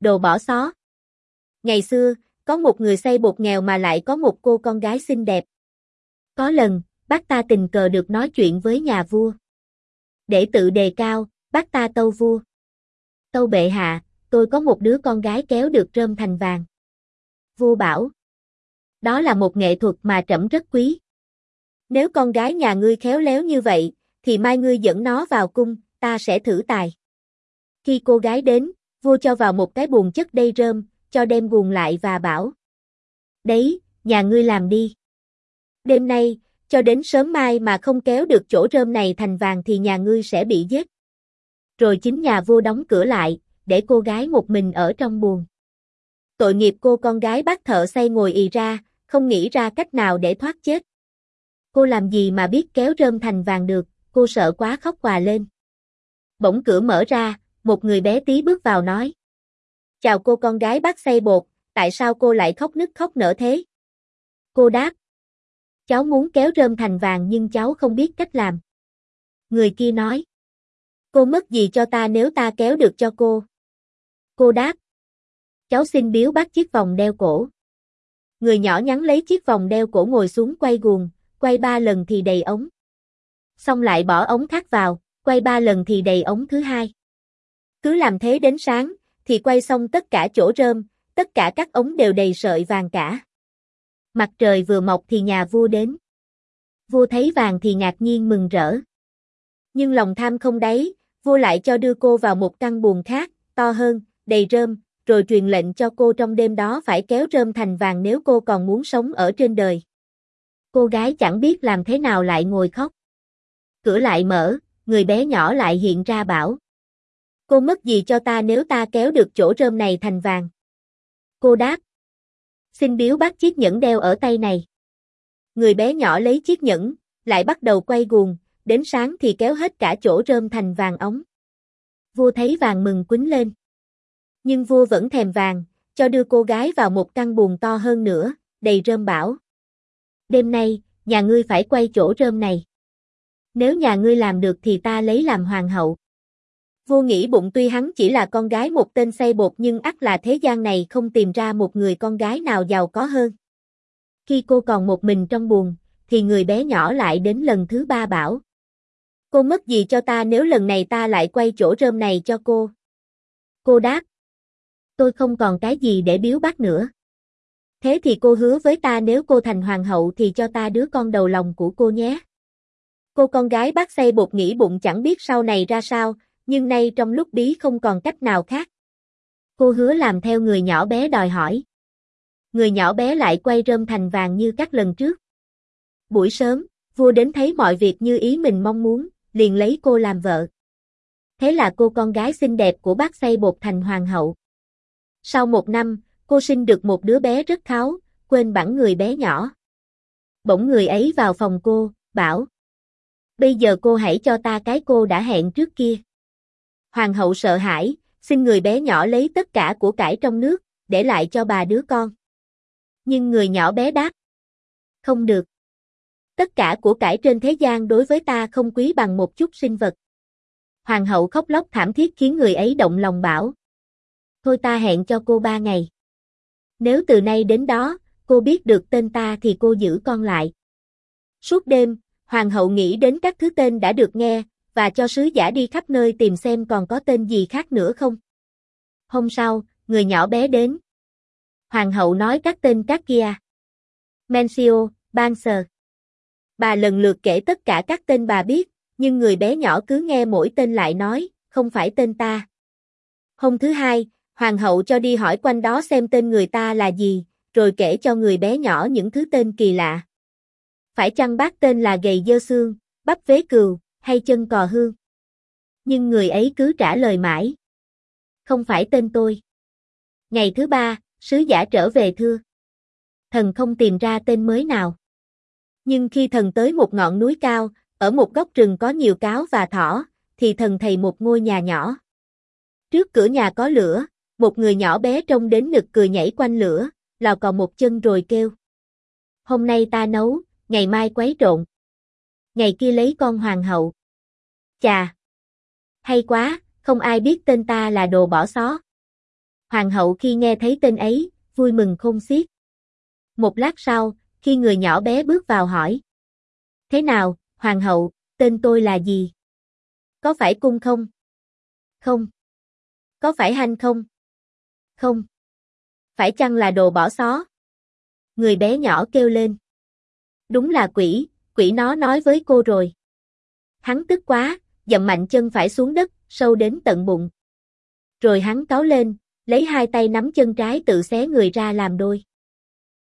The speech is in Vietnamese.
đồ bỏ xó. Ngày xưa, có một người xây bột nghèo mà lại có một cô con gái xinh đẹp. Có lần, bác ta tình cờ được nói chuyện với nhà vua. Để tự đề cao, bác ta tâu vua. Tâu bệ hạ, tôi có một đứa con gái kéo được rơm thành vàng. Vua bảo. Đó là một nghệ thuật mà trẫm rất quý. Nếu con gái nhà ngươi khéo léo như vậy, thì mai ngươi dẫn nó vào cung, ta sẽ thử tài. Khi cô gái đến, vua cho vào một cái buồng chất đầy rơm, cho đem guồng lại và bảo. Đấy, nhà ngươi làm đi. Đêm nay, cho đến sớm mai mà không kéo được chỗ rơm này thành vàng thì nhà ngươi sẽ bị giết. Rồi chính nhà vua đóng cửa lại, để cô gái một mình ở trong buồng. Tội nghiệp cô con gái bác thợ xây ngồi ì ra, không nghĩ ra cách nào để thoát chết. Cô làm gì mà biết kéo rơm thành vàng được, cô sợ quá khóc òa lên. Bỗng cửa mở ra, một người bé tí bước vào nói. Chào cô con gái bác xây bột, tại sao cô lại khóc nức khóc nở thế? Cô đáp. Cháu muốn kéo rơm thành vàng nhưng cháu không biết cách làm. Người kia nói. Cô mất gì cho ta nếu ta kéo được cho cô? Cô đáp. Cháu xin biếu bác chiếc vòng đeo cổ. Người nhỏ nhắn lấy chiếc vòng đeo cổ ngồi xuống quay guồng, quay 3 lần thì đầy ống. Xong lại bỏ ống khác vào, quay 3 lần thì đầy ống thứ hai. Cứ làm thế đến sáng, thì quay xong tất cả chỗ rơm, tất cả các ống đều đầy sợi vàng cả. Mặt trời vừa mọc thì nhà vua đến. Vua thấy vàng thì ngạc nhiên mừng rỡ. Nhưng lòng tham không đáy, vua lại cho đưa cô vào một căn buồng khác, to hơn, đầy rơm, rồi truyền lệnh cho cô trong đêm đó phải kéo rơm thành vàng nếu cô còn muốn sống ở trên đời. Cô gái chẳng biết làm thế nào lại ngồi khóc. Cửa lại mở, người bé nhỏ lại hiện ra bảo. Cô mất gì cho ta nếu ta kéo được chỗ rơm này thành vàng? Cô đáp. Xin biếu bác chiếc nhẫn đeo ở tay này. Người bé nhỏ lấy chiếc nhẫn, lại bắt đầu quay guồng, đến sáng thì kéo hết cả chỗ rơm thành vàng ống. Vua thấy vàng mừng quýnh lên. Nhưng vua vẫn thèm vàng, cho đưa cô gái vào một căn buồng to hơn nữa, đầy rơm bảo. Đêm nay, nhà ngươi phải quay chỗ rơm này. Nếu nhà ngươi làm được thì ta lấy làm hoàng hậu. Vua nghĩ bụng tuy hắn chỉ là con gái một tên xây bột nhưng ắt là thế gian này không tìm ra một người con gái nào giàu có hơn. Khi cô còn một mình trong buồng, thì người bé nhỏ lại đến lần thứ 3 bảo. Cô mất gì cho ta nếu lần này ta lại quay chỗ rơm này cho cô? Cô đáp. Tôi không còn cái gì để biếu bác nữa. Thế thì cô hứa với ta nếu cô thành hoàng hậu thì cho ta đứa con đầu lòng của cô nhé. Cô con gái bác xây bột nghĩ bụng chẳng biết sau này ra sao, nhưng nay trong lúc bí không còn cách nào khác. Cô hứa làm theo người nhỏ bé đòi hỏi. Người nhỏ bé lại quay rơm thành vàng như các lần trước. Buổi sớm, vua đến thấy mọi việc như ý mình mong muốn, liền lấy cô làm vợ. Thế là cô con gái xinh đẹp của bác xây bột thành hoàng hậu. Sau 1 năm, cô sinh được một đứa bé rất kháu, quên bẵng người bé nhỏ. Bỗng người ấy vào phòng cô, bảo. Bây giờ cô hãy cho ta cái cô đã hẹn trước kia. Hoàng hậu sợ hãi, xin người bé nhỏ lấy tất cả của cải trong nước, để lại cho bà đứa con. Nhưng người nhỏ bé đáp. Không được. Tất cả của cải trên thế gian đối với ta không quý bằng một chút sinh vật. Hoàng hậu khóc lóc thảm thiết khiến người ấy động lòng bảo. Thôi ta hẹn cho cô 3 ngày. Nếu từ nay đến đó, cô biết được tên ta thì cô giữ con lại. Suốt đêm, hoàng hậu nghĩ đến các thứ tên đã được nghe, và cho sứ giả đi khắp nơi tìm xem còn có tên gì khác nữa không. Hôm sau, người nhỏ bé đến. Hoàng hậu nói các tên các kia. Mencio, Banser. Bà lần lượt kể tất cả các tên bà biết, nhưng người bé nhỏ cứ nghe mỗi tên lại nói, không phải tên ta. Hôm thứ 2, hoàng hậu cho đi hỏi quanh đó xem tên người ta là gì, rồi kể cho người bé nhỏ những thứ tên kỳ lạ. Phải chăng bác tên là gầy dơ xương, bắp vế cừu, hay chân cò hương? Nhưng người ấy cứ trả lời mãi. Không phải tên tôi. Ngày thứ 3, sứ giả trở về thưa. Thần không tìm ra tên mới nào. Nhưng khi thần tới một ngọn núi cao, ở một góc rừng có nhiều cáo và thỏ, thì thần thấy một ngôi nhà nhỏ. Trước cửa nhà có lửa, một người nhỏ bé trông đến nực cười nhảy quanh lửa, lò cò một chân rồi kêu. Hôm nay ta nấu, ngày mai quấy trộn. Ngày kia lấy con hoàng hậu. Chà! Hay quá, không ai biết tên ta là đồ bỏ xó. Hoàng hậu khi nghe thấy tên ấy, vui mừng khôn xiết. Một lát sau, khi người nhỏ bé bước vào hỏi. Thế nào, hoàng hậu, tên tôi là gì? Có phải cung không? Không. Có phải hanh không? Không. Phải chăng là đồ bỏ xó? Người bé nhỏ kêu lên. Đúng là quỷ, quỷ nó nói với cô rồi. Hắn tức quá, dậm mạnh chân phải xuống đất, sâu đến tận bụng. Rồi hắn cáu lên, lấy hai tay nắm chân trái tự xé người ra làm đôi.